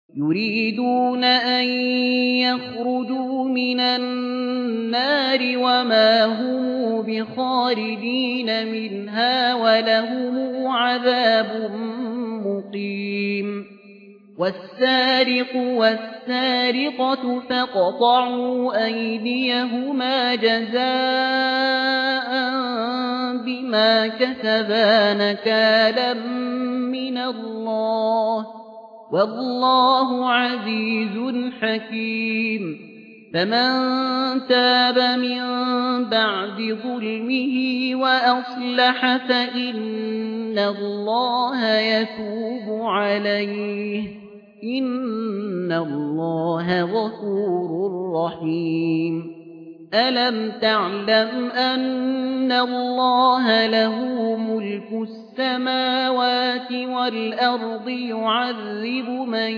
يريدون أن يخرجوا من النار وما هم بخارجين منها ولهم عذاب مقيم والسارق والسارقة فاقطعوا أيديهما جزاء بما كسبا نكالا من الله والله عزيز حكيم فمن تاب من بعد ظلمه وأصلح فإن الله يتوب عليه إن الله غفور رحيم ألم تعلم أن الله له ملك السماوات والأرض يعذب من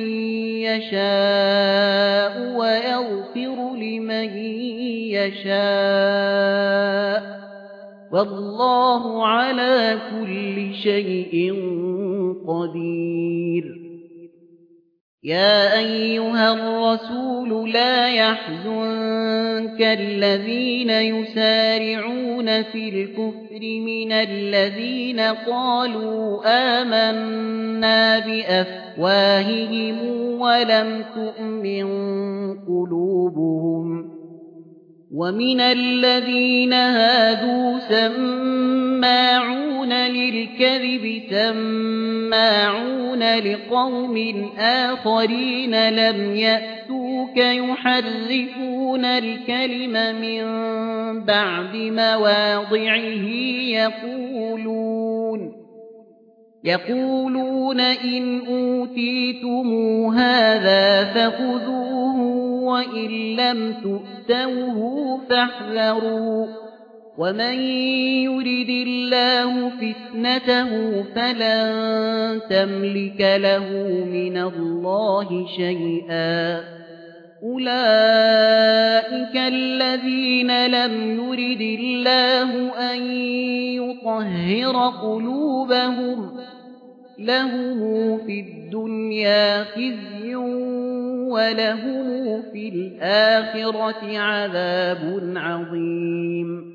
يشاء ويغفر لمن يشاء والله على كل شيء قدير يا أيها الرسول لا يحزنك الذين يسارعون في الكفر من الذين قالوا آمنا بأفواههم ولم تؤمن قلوبهم ومن الذين هادوا سماعون للكذب سماعون لقوم آخرين لم يأتوك يحرفون الكلم من بعد مواضعه يقولون إن أوتيتم هذا فخذوه وإن لم تؤتوه فاحذروا ومن يرد الله فتنته فلن تملك له من الله شيئا أولئك الذين لم يرد الله أن يطهر قلوبهم لهم في الدنيا خزي ولهم في الآخرة عذاب عظيم